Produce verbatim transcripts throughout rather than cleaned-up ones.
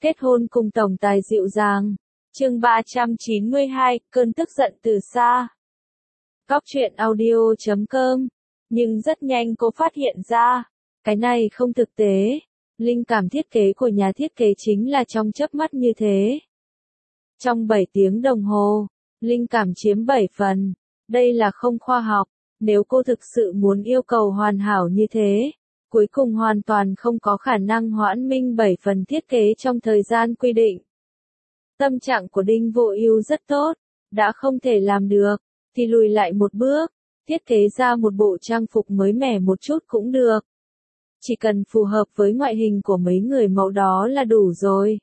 Kết hôn cùng tổng tài dịu dàng. Chương ba trăm chín mươi hai, cơn tức giận từ xa. Góc truyện audio chấm com. Nhưng rất nhanh cô phát hiện ra, cái này không thực tế. Linh cảm thiết kế của nhà thiết kế chính là trong chớp mắt như thế. Trong bảy tiếng đồng hồ, linh cảm chiếm bảy phần. Đây là không khoa học. Nếu cô thực sự muốn yêu cầu hoàn hảo như thế, cuối cùng hoàn toàn không có khả năng hoãn minh bảy phần thiết kế trong thời gian quy định. Tâm trạng của Đinh Vô Ưu rất tốt, đã không thể làm được, thì lùi lại một bước, thiết kế ra một bộ trang phục mới mẻ một chút cũng được. Chỉ cần phù hợp với ngoại hình của mấy người mẫu đó là đủ rồi.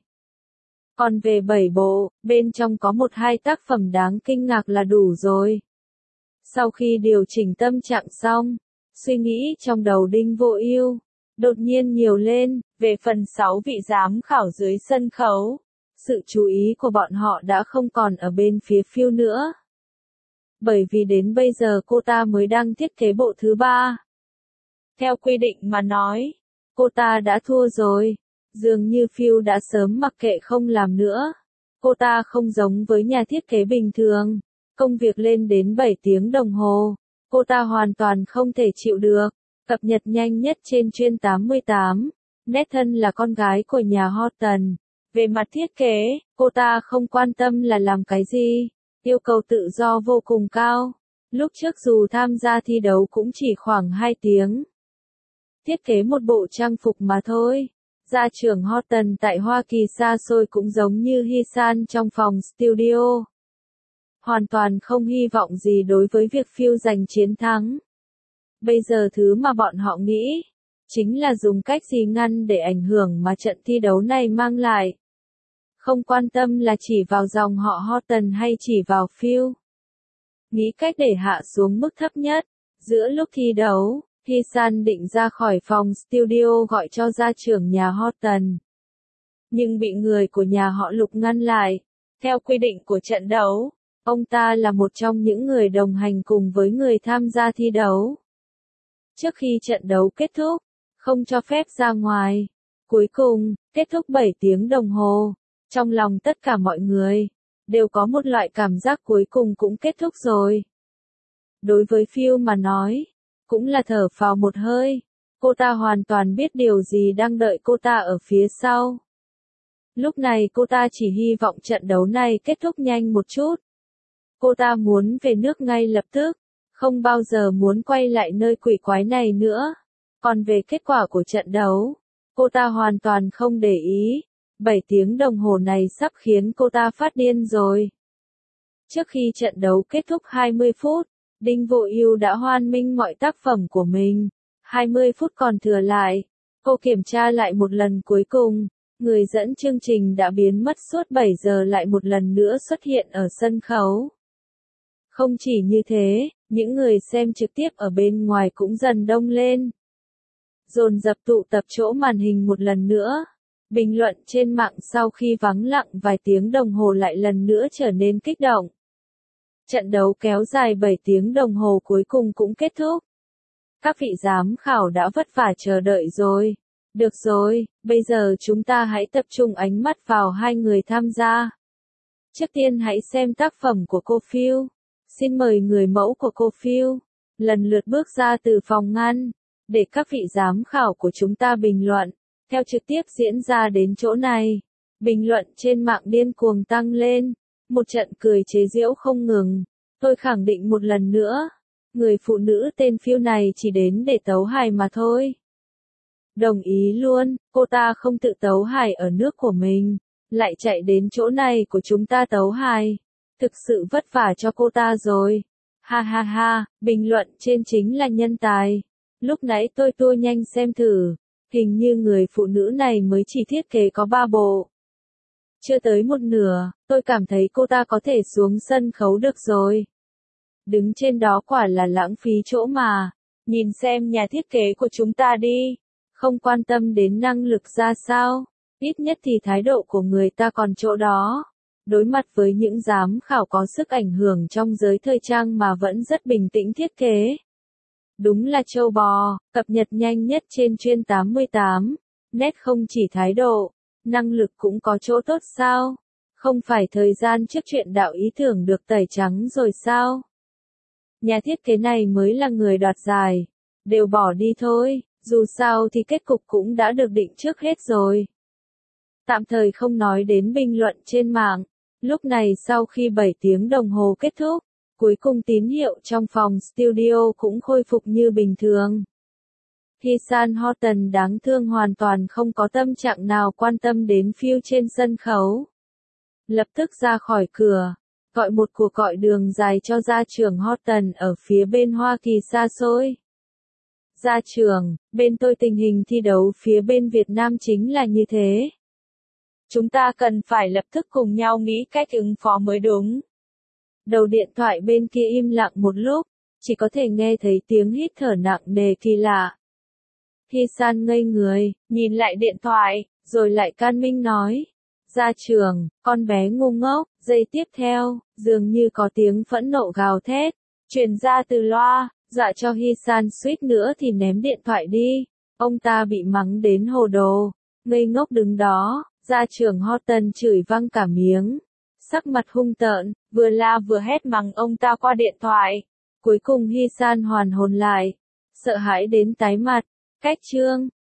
Còn về bảy bộ, bên trong có một hai tác phẩm đáng kinh ngạc là đủ rồi. Sau khi điều chỉnh tâm trạng xong, suy nghĩ trong đầu Đinh Vô Ưu đột nhiên nhiều lên, về phần sáu vị giám khảo dưới sân khấu. Sự chú ý của bọn họ đã không còn ở bên phía Phiêu nữa. Bởi vì đến bây giờ cô ta mới đang thiết kế bộ thứ ba. Theo quy định mà nói, cô ta đã thua rồi. Dường như Phiêu đã sớm mặc kệ không làm nữa. Cô ta không giống với nhà thiết kế bình thường. Công việc lên đến bảy tiếng đồng hồ. Cô ta hoàn toàn không thể chịu được. Cập nhật nhanh nhất trên chuyên tám mươi tám. Nét thân là con gái của nhà Horton. Về mặt thiết kế, cô ta không quan tâm là làm cái gì. Yêu cầu tự do vô cùng cao. Lúc trước dù tham gia thi đấu cũng chỉ khoảng hai tiếng. Thiết kế một bộ trang phục mà thôi. Gia trưởng Horton tại Hoa Kỳ xa xôi cũng giống như Hi-san trong phòng studio. Hoàn toàn không hy vọng gì đối với việc Phiêu giành chiến thắng. Bây giờ thứ mà bọn họ nghĩ, chính là dùng cách gì ngăn để ảnh hưởng mà trận thi đấu này mang lại. Không quan tâm là chỉ vào dòng họ Horton hay chỉ vào Phiêu. Nghĩ cách để hạ xuống mức thấp nhất. Giữa lúc thi đấu, Hi-san định ra khỏi phòng studio gọi cho gia trưởng nhà Horton. Nhưng bị người của nhà họ Lục ngăn lại. Theo quy định của trận đấu, ông ta là một trong những người đồng hành cùng với người tham gia thi đấu. Trước khi trận đấu kết thúc, không cho phép ra ngoài. Cuối cùng, kết thúc bảy tiếng đồng hồ. Trong lòng tất cả mọi người, đều có một loại cảm giác cuối cùng cũng kết thúc rồi. Đối với Phiêu mà nói, cũng là thở phào một hơi. Cô ta hoàn toàn biết điều gì đang đợi cô ta ở phía sau. Lúc này cô ta chỉ hy vọng trận đấu này kết thúc nhanh một chút. Cô ta muốn về nước ngay lập tức, không bao giờ muốn quay lại nơi quỷ quái này nữa. Còn về kết quả của trận đấu, cô ta hoàn toàn không để ý. bảy tiếng đồng hồ này sắp khiến cô ta phát điên rồi. Trước khi trận đấu kết thúc hai mươi phút, Đinh Vô Ưu đã hoàn minh mọi tác phẩm của mình. hai mươi phút còn thừa lại, cô kiểm tra lại một lần cuối cùng. Người dẫn chương trình đã biến mất suốt bảy giờ lại một lần nữa xuất hiện ở sân khấu. Không chỉ như thế, những người xem trực tiếp ở bên ngoài cũng dần đông lên. Dồn dập tụ tập chỗ màn hình một lần nữa. Bình luận trên mạng sau khi vắng lặng vài tiếng đồng hồ lại lần nữa trở nên kích động. Trận đấu kéo dài bảy tiếng đồng hồ cuối cùng cũng kết thúc. Các vị giám khảo đã vất vả chờ đợi rồi. Được rồi, bây giờ chúng ta hãy tập trung ánh mắt vào hai người tham gia. Trước tiên hãy xem tác phẩm của cô Phiêu. Xin mời người mẫu của cô Phiêu lần lượt bước ra từ phòng ngăn, để các vị giám khảo của chúng ta bình luận. Theo trực tiếp diễn ra đến chỗ này, bình luận trên mạng điên cuồng tăng lên, một trận cười chế giễu không ngừng. Tôi khẳng định một lần nữa, người phụ nữ tên Phiêu này chỉ đến để tấu hài mà thôi. Đồng ý luôn, cô ta không tự tấu hài ở nước của mình, lại chạy đến chỗ này của chúng ta tấu hài. Thực sự vất vả cho cô ta rồi. Ha ha ha, bình luận trên chính là nhân tài. Lúc nãy tôi tua nhanh xem thử. Hình như người phụ nữ này mới chỉ thiết kế có ba bộ. Chưa tới một nửa, tôi cảm thấy cô ta có thể xuống sân khấu được rồi. Đứng trên đó quả là lãng phí chỗ mà. Nhìn xem nhà thiết kế của chúng ta đi. Không quan tâm đến năng lực ra sao. Ít nhất thì thái độ của người ta còn chỗ đó. Đối mặt với những giám khảo có sức ảnh hưởng trong giới thời trang mà vẫn rất bình tĩnh thiết kế. Đúng là châu bò, cập nhật nhanh nhất trên chuyên tám mươi tám. Nét không chỉ thái độ, Năng lực cũng có chỗ tốt sao? Không phải thời gian trước chuyện đạo ý tưởng được tẩy trắng rồi sao? Nhà thiết kế này mới là người đoạt giải. Đều bỏ đi thôi, dù sao thì kết cục cũng đã được định trước hết rồi. Tạm thời không nói đến bình luận trên mạng. Lúc này sau khi bảy tiếng đồng hồ kết thúc, cuối cùng tín hiệu trong phòng studio cũng khôi phục như bình thường. Hisan Horton đáng thương hoàn toàn không có tâm trạng nào quan tâm đến Phil trên sân khấu. Lập tức ra khỏi cửa, gọi một cuộc gọi đường dài cho gia trưởng Horton ở phía bên Hoa Kỳ xa xôi. Gia trưởng, bên tôi tình hình thi đấu phía bên Việt Nam chính là như thế. Chúng ta cần phải lập tức cùng nhau nghĩ cách ứng phó mới đúng. Đầu điện thoại bên kia im lặng một lúc, chỉ có thể nghe thấy tiếng hít thở nặng nề kỳ lạ. Hisan ngây người, nhìn lại điện thoại, rồi lại can minh nói. Gia trưởng, con bé ngu ngốc, giây tiếp theo, dường như có tiếng phẫn nộ gào thét, truyền ra từ loa, dọa cho Hisan suýt nữa thì ném điện thoại đi. Ông ta bị mắng đến hồ đồ, ngây ngốc đứng đó, gia trưởng Horton chửi văng cả miếng. Sắc mặt hung tợn, vừa la vừa hét mắng ông ta qua điện thoại. Cuối cùng Hisan hoàn hồn lại, sợ hãi đến tái mặt. Cách chương